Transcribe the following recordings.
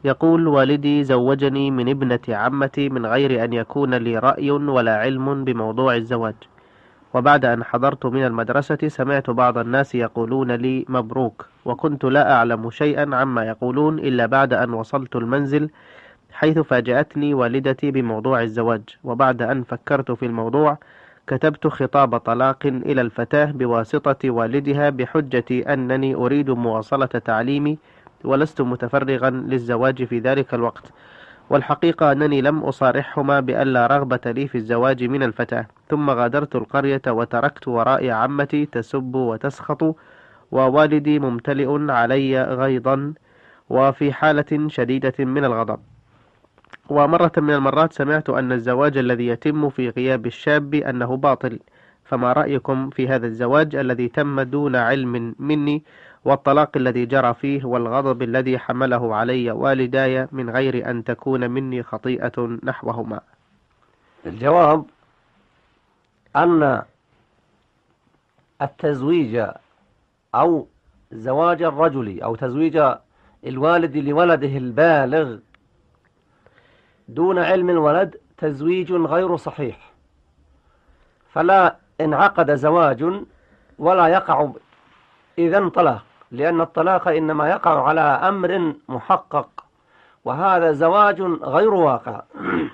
يقول: والدي زوجني من ابنة عمتي من غير أن يكون لي رأي ولا علم بموضوع الزواج، وبعد أن حضرت من المدرسة سمعت بعض الناس يقولون لي مبروك، وكنت لا أعلم شيئا عما يقولون إلا بعد أن وصلت المنزل، حيث فاجأتني والدتي بموضوع الزواج. وبعد أن فكرت في الموضوع كتبت خطاب طلاق إلى الفتاة بواسطة والدها بحجة أنني أريد مواصلة تعليمي ولست متفرغا للزواج في ذلك الوقت، والحقيقة أنني لم أصارحهما بأن لا رغبة لي في الزواج من الفتاة. ثم غادرت القرية وتركت ورائي عمتي تسب وتسخط، ووالدي ممتلئ علي غيظا وفي حالة شديدة من الغضب. ومرة من المرات سمعت أن الزواج الذي يتم في غياب الشاب أنه باطل، فما رأيكم في هذا الزواج الذي تم دون علم مني، والطلاق الذي جرى فيه، والغضب الذي حمله علي والداي من غير أن تكون مني خطيئة نحوهما؟ الجواب أن التزويج أو زواج الرجل أو تزويج الوالد لولده البالغ دون علم الولد تزويج غير صحيح، فلا انعقد زواج ولا يقع إذن طلاق، لأن الطلاق إنما يقع على أمر محقق، وهذا زواج غير واقع.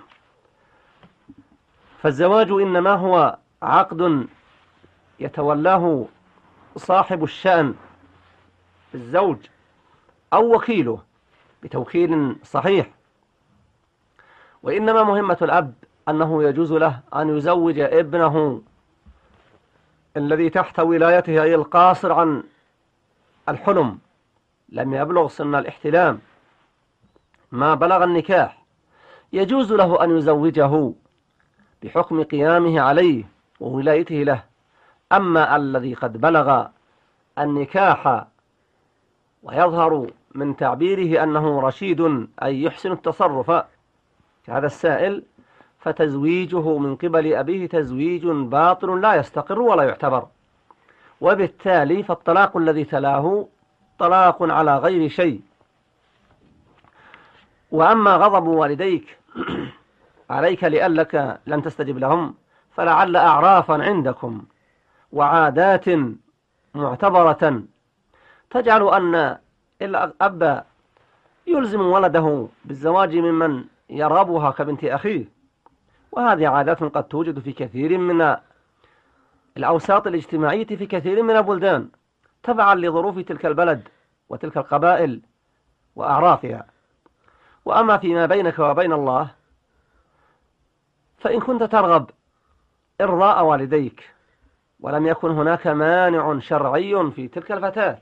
فالزواج إنما هو عقد يتولاه صاحب الشأن الزوج أو وكيله بتوكيل صحيح، وإنما مهمة الأب أنه يجوز له أن يزوج ابنه الذي تحت ولايته، أي القاصر عن الحلم، لم يبلغ سن الاحتلام، ما بلغ النكاح، يجوز له أن يزوجه بحكم قيامه عليه وولايته له. أما الذي قد بلغ النكاح ويظهر من تعبيره أنه رشيد أي يحسن التصرف كهذا السائل، فتزويجه من قبل أبيه تزويج باطل لا يستقر ولا يعتبر، وبالتالي فالطلاق الذي تلاه طلاق على غير شيء. وأما غضب والديك عليك لأنك لم تستجب لهم، فلعل أعرافا عندكم وعادات معتبرة تجعل أن الأب يلزم ولده بالزواج ممن يرغبها كبنت أخيه، وهذه عادات قد توجد في كثير من الأوساط الاجتماعية في كثير من البلدان تبعا لظروف تلك البلد وتلك القبائل وأعرافها. وأما فيما بينك وبين الله، فإن كنت ترغب إرضاء والديك ولم يكن هناك مانع شرعي في تلك الفتاة،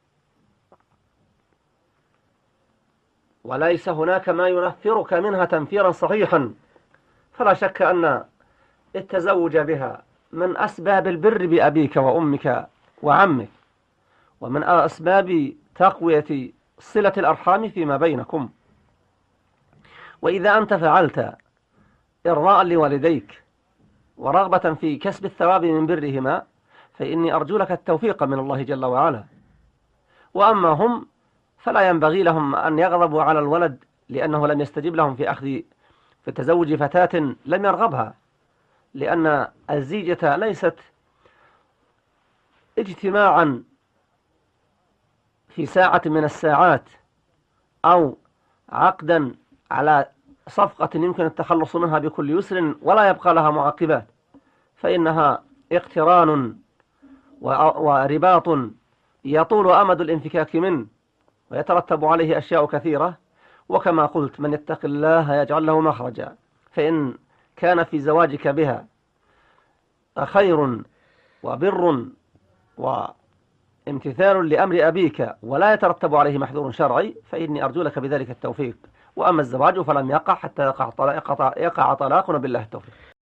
وليس هناك ما ينفرك منها تنفيرا صحيحا، فلا شك أن التزوج بها من أسباب البر بأبيك وأمك وعمك، ومن أسباب تقوية صلة الأرحام فيما بينكم. وإذا أنت فعلت إرضاء لوالديك ورغبة في كسب الثواب من برهما، فإني أرجو لك التوفيق من الله جل وعلا. وأما هم فلا ينبغي لهم أن يغضبوا على الولد لأنه لم يستجب لهم في تزوج فتاة لم يرغبها، لأن الزيجة ليست اجتماعا في ساعة من الساعات أو عقدا على صفقة يمكن التخلص منها بكل يسر ولا يبقى لها معقبات، فإنها اقتران ورباط يطول أمد الانفكاك منه ويترتب عليه أشياء كثيرة. وكما قلت: من يتق الله يجعل له مخرجا. فإن كان في زواجك بها خير وبر وامتثال لأمر أبيك ولا يترتب عليه محذور شرعي، فإني أرجو لك بذلك التوفيق. وأما الزواج فلم يقع حتى يقع طلاق، بالله التوفيق.